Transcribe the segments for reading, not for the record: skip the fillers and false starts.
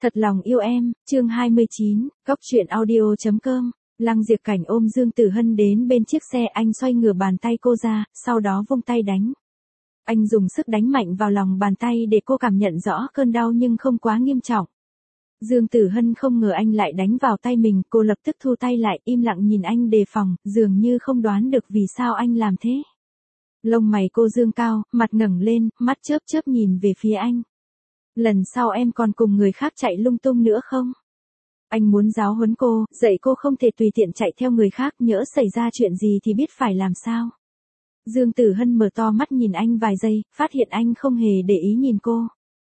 Thật lòng yêu em, chương 29, Cóc truyện audio.com. Lăng Diệp Cảnh ôm Dương Tử Hân đến bên chiếc xe, anh xoay ngửa bàn tay cô ra, sau đó vung tay đánh. Anh dùng sức đánh mạnh vào lòng bàn tay để cô cảm nhận rõ cơn đau nhưng không quá nghiêm trọng. Dương Tử Hân không ngờ anh lại đánh vào tay mình, cô lập tức thu tay lại, im lặng nhìn anh đề phòng, dường như không đoán được vì sao anh làm thế. Lông mày cô dương cao, mặt ngẩng lên, mắt chớp chớp nhìn về phía anh. Lần sau em còn cùng người khác chạy lung tung nữa không? Anh muốn giáo huấn cô, dạy cô không thể tùy tiện chạy theo người khác, nhỡ xảy ra chuyện gì thì biết phải làm sao. Dương Tử Hân mở to mắt nhìn anh vài giây, phát hiện anh không hề để ý nhìn cô.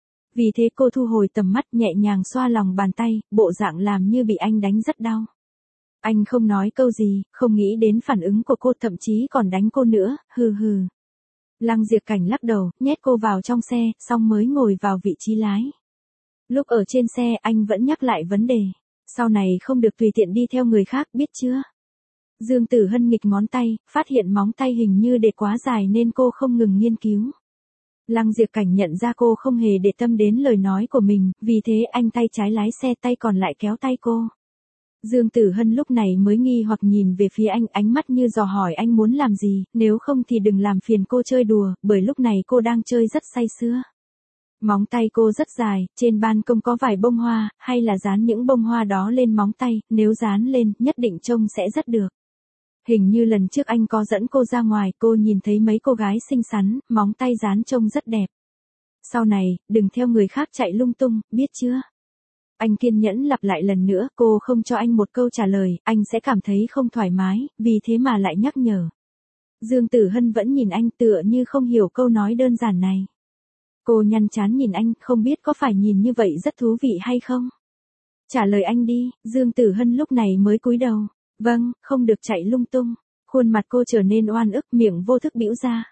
Vì thế cô thu hồi tầm mắt, nhẹ nhàng xoa lòng bàn tay, bộ dạng làm như bị anh đánh rất đau. Anh không nói câu gì, không nghĩ đến phản ứng của cô, thậm chí còn đánh cô nữa, hừ hừ. Lăng Diệp Cảnh lắc đầu, nhét cô vào trong xe, xong mới ngồi vào vị trí lái. Lúc ở trên xe, anh vẫn nhắc lại vấn đề. Sau này không được tùy tiện đi theo người khác, biết chưa? Dương Tử Hân nghịch ngón tay, phát hiện móng tay hình như để quá dài nên cô không ngừng nghiên cứu. Lăng Diệp Cảnh nhận ra cô không hề để tâm đến lời nói của mình, vì thế anh tay trái lái xe, tay còn lại kéo tay cô. Dương Tử Hân lúc này mới nghi hoặc nhìn về phía anh, ánh mắt như dò hỏi anh muốn làm gì, nếu không thì đừng làm phiền cô chơi đùa, bởi lúc này cô đang chơi rất say sưa. Móng tay cô rất dài, trên ban công có vài bông hoa, hay là dán những bông hoa đó lên móng tay, nếu dán lên, nhất định trông sẽ rất được. Hình như lần trước anh có dẫn cô ra ngoài, cô nhìn thấy mấy cô gái xinh xắn, móng tay dán trông rất đẹp. Sau này, đừng theo người khác chạy lung tung, biết chưa? Anh kiên nhẫn lặp lại lần nữa, cô không cho anh một câu trả lời, anh sẽ cảm thấy không thoải mái, vì thế mà lại nhắc nhở. Dương Tử Hân vẫn nhìn anh tựa như không hiểu câu nói đơn giản này. Cô nhăn trán nhìn anh, không biết có phải nhìn như vậy rất thú vị hay không? Trả lời anh đi, Dương Tử Hân lúc này mới cúi đầu. Vâng, không được chạy lung tung. Khuôn mặt cô trở nên oan ức, miệng vô thức bĩu ra.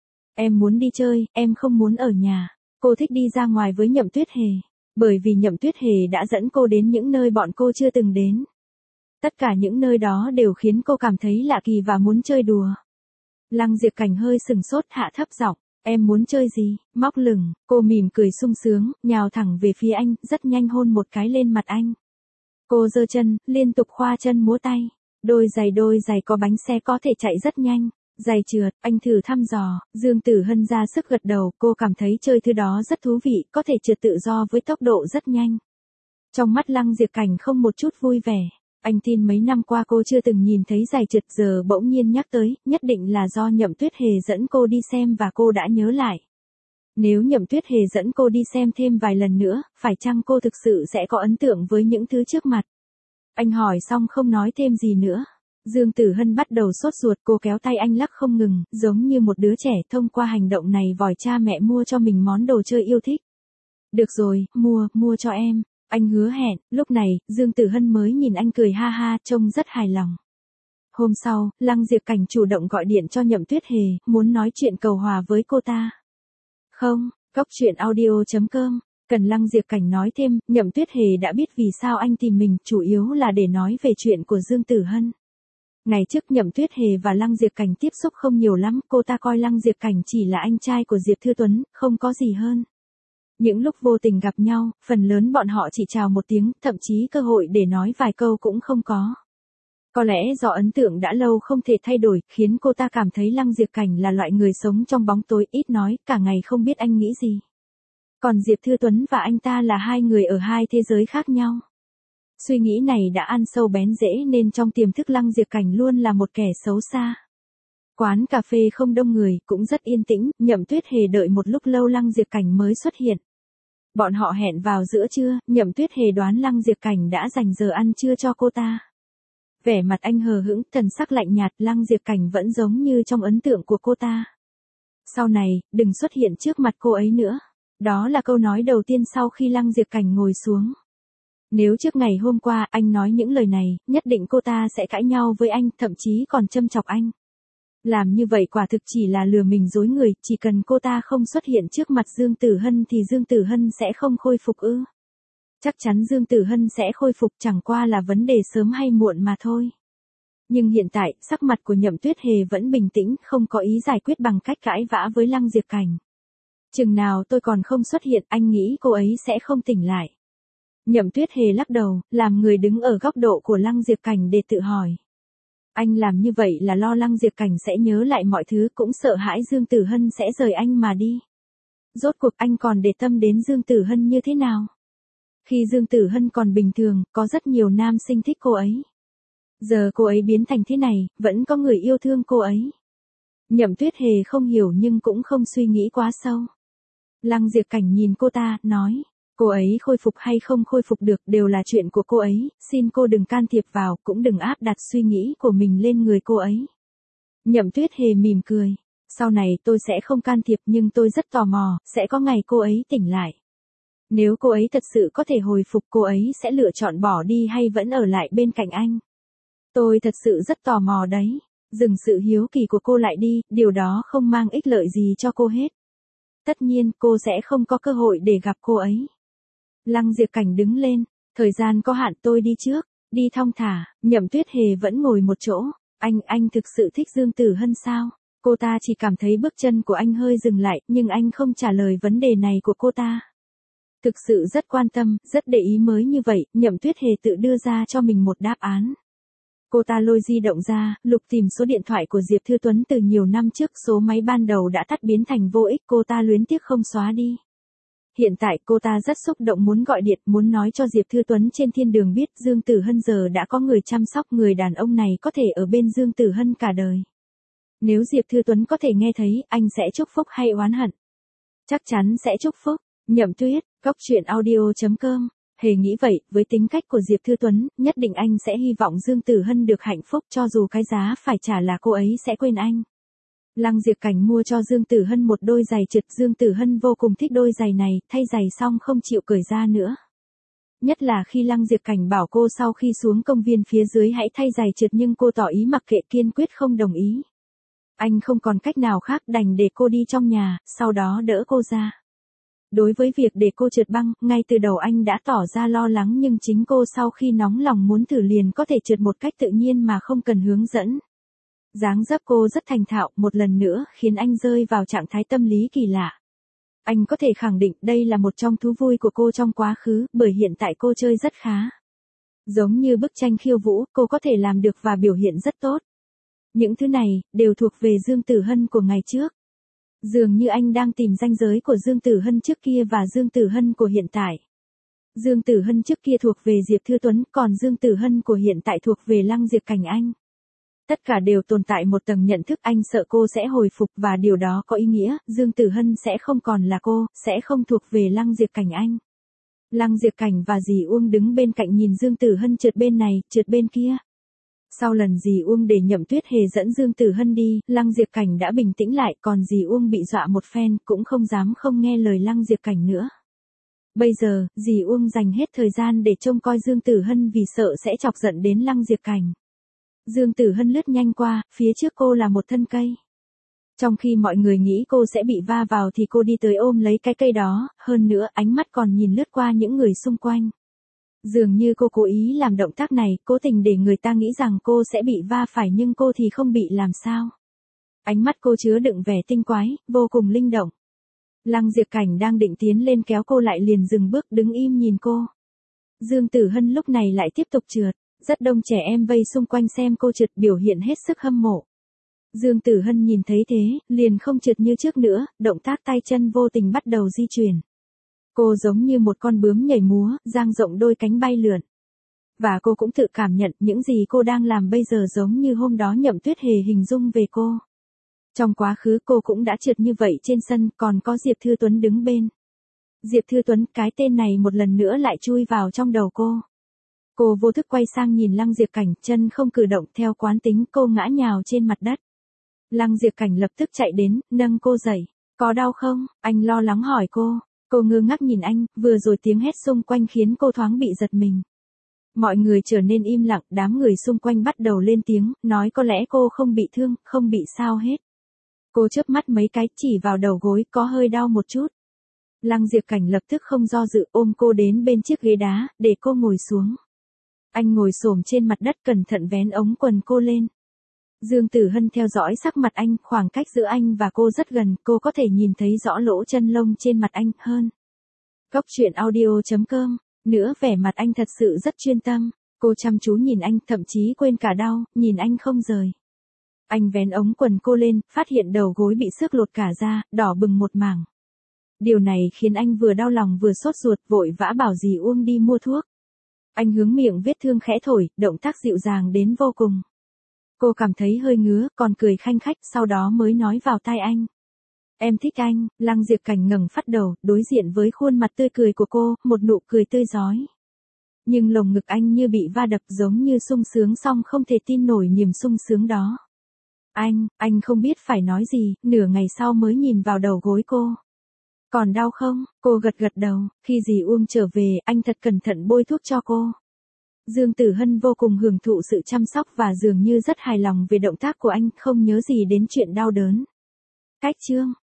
Em muốn đi chơi, em không muốn ở nhà. Cô thích đi ra ngoài với Nhậm Tuyết Hề. Bởi vì Nhậm Tuyết Hề đã dẫn cô đến những nơi bọn cô chưa từng đến. Tất cả những nơi đó đều khiến cô cảm thấy lạ kỳ và muốn chơi đùa. Lăng Diệp Cảnh hơi sừng sốt, hạ thấp giọng. Em muốn chơi gì? Móc lửng, cô mỉm cười sung sướng, nhào thẳng về phía anh, rất nhanh hôn một cái lên mặt anh. Cô giơ chân, liên tục khoa chân múa tay. Đôi giày có bánh xe có thể chạy rất nhanh. Giày trượt, anh thử thăm dò, Dương Tử Hân ra sức gật đầu, cô cảm thấy chơi thứ đó rất thú vị, có thể trượt tự do với tốc độ rất nhanh. Trong mắt Lăng Diệp Cảnh không một chút vui vẻ. Anh tin mấy năm qua cô chưa từng nhìn thấy giày trượt, giờ bỗng nhiên nhắc tới, nhất định là do Nhậm Tuyết Hề dẫn cô đi xem và cô đã nhớ lại. Nếu Nhậm Tuyết Hề dẫn cô đi xem thêm vài lần nữa, phải chăng cô thực sự sẽ có ấn tượng với những thứ trước mặt? Anh hỏi xong không nói thêm gì nữa. Dương Tử Hân bắt đầu sốt ruột, cô kéo tay anh lắc không ngừng, giống như một đứa trẻ, thông qua hành động này vòi cha mẹ mua cho mình món đồ chơi yêu thích. Được rồi, mua cho em. Anh hứa hẹn, lúc này, Dương Tử Hân mới nhìn anh cười ha ha, trông rất hài lòng. Hôm sau, Lăng Diệp Cảnh chủ động gọi điện cho Nhậm Tuyết Hề, muốn nói chuyện cầu hòa với cô ta. Không, Cóc truyện audio.com. Cần Lăng Diệp Cảnh nói thêm, Nhậm Tuyết Hề đã biết vì sao anh tìm mình, chủ yếu là để nói về chuyện của Dương Tử Hân. Ngày trước Nhậm Tuyết Hề và Lăng Diệp Cảnh tiếp xúc không nhiều lắm, cô ta coi Lăng Diệp Cảnh chỉ là anh trai của Diệp Thư Tuấn, không có gì hơn. Những lúc vô tình gặp nhau, phần lớn bọn họ chỉ chào một tiếng, thậm chí cơ hội để nói vài câu cũng không có. Có lẽ do ấn tượng đã lâu không thể thay đổi, khiến cô ta cảm thấy Lăng Diệp Cảnh là loại người sống trong bóng tối, ít nói, cả ngày không biết anh nghĩ gì. Còn Diệp Thư Tuấn và anh ta là hai người ở hai thế giới khác nhau. Suy nghĩ này đã ăn sâu bén rễ nên trong tiềm thức Lăng Diệp Cảnh luôn là một kẻ xấu xa. Quán cà phê không đông người, cũng rất yên tĩnh, Nhậm Tuyết Hề đợi một lúc lâu Lăng Diệp Cảnh mới xuất hiện. Bọn họ hẹn vào giữa trưa, Nhậm Tuyết Hề đoán Lăng Diệp Cảnh đã dành giờ ăn trưa cho cô ta. Vẻ mặt anh hờ hững, thần sắc lạnh nhạt, Lăng Diệp Cảnh vẫn giống như trong ấn tượng của cô ta. Sau này, đừng xuất hiện trước mặt cô ấy nữa. Đó là câu nói đầu tiên sau khi Lăng Diệp Cảnh ngồi xuống. Nếu trước ngày hôm qua anh nói những lời này, nhất định cô ta sẽ cãi nhau với anh, thậm chí còn châm chọc anh. Làm như vậy quả thực chỉ là lừa mình dối người, chỉ cần cô ta không xuất hiện trước mặt Dương Tử Hân thì Dương Tử Hân sẽ không khôi phục ư? Chắc chắn Dương Tử Hân sẽ khôi phục, chẳng qua là vấn đề sớm hay muộn mà thôi. Nhưng hiện tại, sắc mặt của Nhậm Tuyết Hề vẫn bình tĩnh, không có ý giải quyết bằng cách cãi vã với Lăng Diệp Cảnh. Chừng nào tôi còn không xuất hiện, anh nghĩ cô ấy sẽ không tỉnh lại. Nhậm Tuyết Hề lắc đầu, làm người đứng ở góc độ của Lăng Diệp Cảnh để tự hỏi. Anh làm như vậy là lo Lăng Diệp Cảnh sẽ nhớ lại mọi thứ, cũng sợ hãi Dương Tử Hân sẽ rời anh mà đi. Rốt cuộc anh còn để tâm đến Dương Tử Hân như thế nào? Khi Dương Tử Hân còn bình thường, có rất nhiều nam sinh thích cô ấy. Giờ cô ấy biến thành thế này, vẫn có người yêu thương cô ấy. Nhậm Tuyết Hề không hiểu nhưng cũng không suy nghĩ quá sâu. Lăng Diệp Cảnh nhìn cô ta, nói. Cô ấy khôi phục hay không khôi phục được đều là chuyện của cô ấy, xin cô đừng can thiệp vào, cũng đừng áp đặt suy nghĩ của mình lên người cô ấy. Nhậm Tuyết Hề mỉm cười. Sau này tôi sẽ không can thiệp nhưng tôi rất tò mò, sẽ có ngày cô ấy tỉnh lại. Nếu cô ấy thật sự có thể hồi phục, cô ấy sẽ lựa chọn bỏ đi hay vẫn ở lại bên cạnh anh. Tôi thật sự rất tò mò đấy. Dừng sự hiếu kỳ của cô lại đi, điều đó không mang ích lợi gì cho cô hết. Tất nhiên cô sẽ không có cơ hội để gặp cô ấy. Lăng Diệp Cảnh đứng lên, thời gian có hạn, tôi đi trước, đi thong thả. Nhậm Tuyết Hề vẫn ngồi một chỗ. Anh thực sự thích Dương Tử Hân sao? Cô ta chỉ cảm thấy bước chân của anh hơi dừng lại, nhưng anh không trả lời vấn đề này của cô ta. Thực sự rất quan tâm, rất để ý mới như vậy, Nhậm Tuyết Hề tự đưa ra cho mình một đáp án. Cô ta lôi di động ra, lục tìm số điện thoại của Diệp Thư Tuấn từ nhiều năm trước, số máy ban đầu đã tắt biến thành vô ích, cô ta luyến tiếc không xóa đi. Hiện tại cô ta rất xúc động muốn gọi điện, muốn nói cho Diệp Thư Tuấn trên thiên đường biết Dương Tử Hân giờ đã có người chăm sóc, người đàn ông này có thể ở bên Dương Tử Hân cả đời. Nếu Diệp Thư Tuấn có thể nghe thấy, anh sẽ chúc phúc hay oán hận? Chắc chắn sẽ chúc phúc. Nhậm Tuyết, Góc Truyện Audio.com. Hề nghĩ vậy, với tính cách của Diệp Thư Tuấn, nhất định anh sẽ hy vọng Dương Tử Hân được hạnh phúc, cho dù cái giá phải trả là cô ấy sẽ quên anh. Lăng Diệp Cảnh mua cho Dương Tử Hân một đôi giày trượt, Dương Tử Hân vô cùng thích đôi giày này, thay giày xong không chịu cởi ra nữa. Nhất là khi Lăng Diệp Cảnh bảo cô sau khi xuống công viên phía dưới hãy thay giày trượt nhưng cô tỏ ý mặc kệ, kiên quyết không đồng ý. Anh không còn cách nào khác, đành để cô đi trong nhà, sau đó đỡ cô ra. Đối với việc để cô trượt băng, ngay từ đầu anh đã tỏ ra lo lắng nhưng chính cô sau khi nóng lòng muốn thử liền có thể trượt một cách tự nhiên mà không cần hướng dẫn. Dáng dấp cô rất thành thạo, một lần nữa khiến anh rơi vào trạng thái tâm lý kỳ lạ. Anh có thể khẳng định đây là một trong thú vui của cô trong quá khứ, bởi hiện tại cô chơi rất khá. Giống như bức tranh khiêu vũ, cô có thể làm được và biểu hiện rất tốt. Những thứ này, đều thuộc về Dương Tử Hân của ngày trước. Dường như anh đang tìm ranh giới của Dương Tử Hân trước kia và Dương Tử Hân của hiện tại. Dương Tử Hân trước kia thuộc về Diệp Thư Tuấn, còn Dương Tử Hân của hiện tại thuộc về Lăng Diệp Cảnh anh. Tất cả đều tồn tại một tầng nhận thức, anh sợ cô sẽ hồi phục và điều đó có ý nghĩa, Dương Tử Hân sẽ không còn là cô, sẽ không thuộc về Lăng Diệp Cảnh anh. Lăng Diệp Cảnh và dì Uông đứng bên cạnh nhìn Dương Tử Hân trượt bên này, trượt bên kia. Sau lần dì Uông để Nhậm Tuyết Hề dẫn Dương Tử Hân đi, Lăng Diệp Cảnh đã bình tĩnh lại, còn dì Uông bị dọa một phen, cũng không dám không nghe lời Lăng Diệp Cảnh nữa. Bây giờ, dì Uông dành hết thời gian để trông coi Dương Tử Hân vì sợ sẽ chọc giận đến Lăng Diệp Cảnh. Dương Tử Hân lướt nhanh qua, phía trước cô là một thân cây. Trong khi mọi người nghĩ cô sẽ bị va vào thì cô đi tới ôm lấy cái cây đó, hơn nữa ánh mắt còn nhìn lướt qua những người xung quanh. Dường như cô cố ý làm động tác này, cố tình để người ta nghĩ rằng cô sẽ bị va phải nhưng cô thì không bị làm sao. Ánh mắt cô chứa đựng vẻ tinh quái, vô cùng linh động. Lăng Diệp Cảnh đang định tiến lên kéo cô lại liền dừng bước đứng im nhìn cô. Dương Tử Hân lúc này lại tiếp tục trượt. Rất đông trẻ em vây xung quanh xem cô trượt, biểu hiện hết sức hâm mộ. Dương Tử Hân nhìn thấy thế, liền không trượt như trước nữa, động tác tay chân vô tình bắt đầu di chuyển. Cô giống như một con bướm nhảy múa, dang rộng đôi cánh bay lượn. Và cô cũng tự cảm nhận những gì cô đang làm bây giờ giống như hôm đó Nhậm Tuyết Hề hình dung về cô. Trong quá khứ cô cũng đã trượt như vậy trên sân, còn có Diệp Thư Tuấn đứng bên. Diệp Thư Tuấn, cái tên này một lần nữa lại chui vào trong đầu cô. Cô vô thức quay sang nhìn Lăng Diệp Cảnh, chân không cử động, theo quán tính cô ngã nhào trên mặt đất. Lăng Diệp Cảnh lập tức chạy đến, nâng cô dậy. Có đau không? Anh lo lắng hỏi cô. Cô ngơ ngác nhìn anh, vừa rồi tiếng hét xung quanh khiến cô thoáng bị giật mình. Mọi người trở nên im lặng, đám người xung quanh bắt đầu lên tiếng, nói có lẽ cô không bị thương, không bị sao hết. Cô chớp mắt mấy cái, chỉ vào đầu gối, có hơi đau một chút. Lăng Diệp Cảnh lập tức không do dự ôm cô đến bên chiếc ghế đá, để cô ngồi xuống. Anh ngồi xổm trên mặt đất cẩn thận vén ống quần cô lên. Dương Tử Hân theo dõi sắc mặt anh, khoảng cách giữa anh và cô rất gần, cô có thể nhìn thấy rõ lỗ chân lông trên mặt anh hơn. Góc Truyện Audio.com Nữa vẻ mặt anh thật sự rất chuyên tâm. Cô chăm chú nhìn anh, thậm chí quên cả đau, nhìn anh không rời. Anh vén ống quần cô lên, phát hiện đầu gối bị xước lột cả ra, đỏ bừng một mảng. Điều này khiến anh vừa đau lòng vừa sốt ruột, vội vã bảo dì Uông đi mua thuốc. Anh hướng miệng vết thương khẽ thổi, động tác dịu dàng đến vô cùng. Cô cảm thấy hơi ngứa, còn cười khanh khách, sau đó mới nói vào tai anh. Em thích anh. Lăng Diệp Cảnh ngẩng phát đầu, đối diện với khuôn mặt tươi cười của cô, một nụ cười tươi rói. Nhưng lồng ngực anh như bị va đập, giống như sung sướng xong không thể tin nổi niềm sung sướng đó. Anh không biết phải nói gì, nửa ngày sau mới nhìn vào đầu gối cô. Còn đau không? Cô gật gật đầu, khi dì Uông trở về, anh thật cẩn thận bôi thuốc cho cô. Dương Tử Hân vô cùng hưởng thụ sự chăm sóc và dường như rất hài lòng về động tác của anh, không nhớ gì đến chuyện đau đớn. Cách chương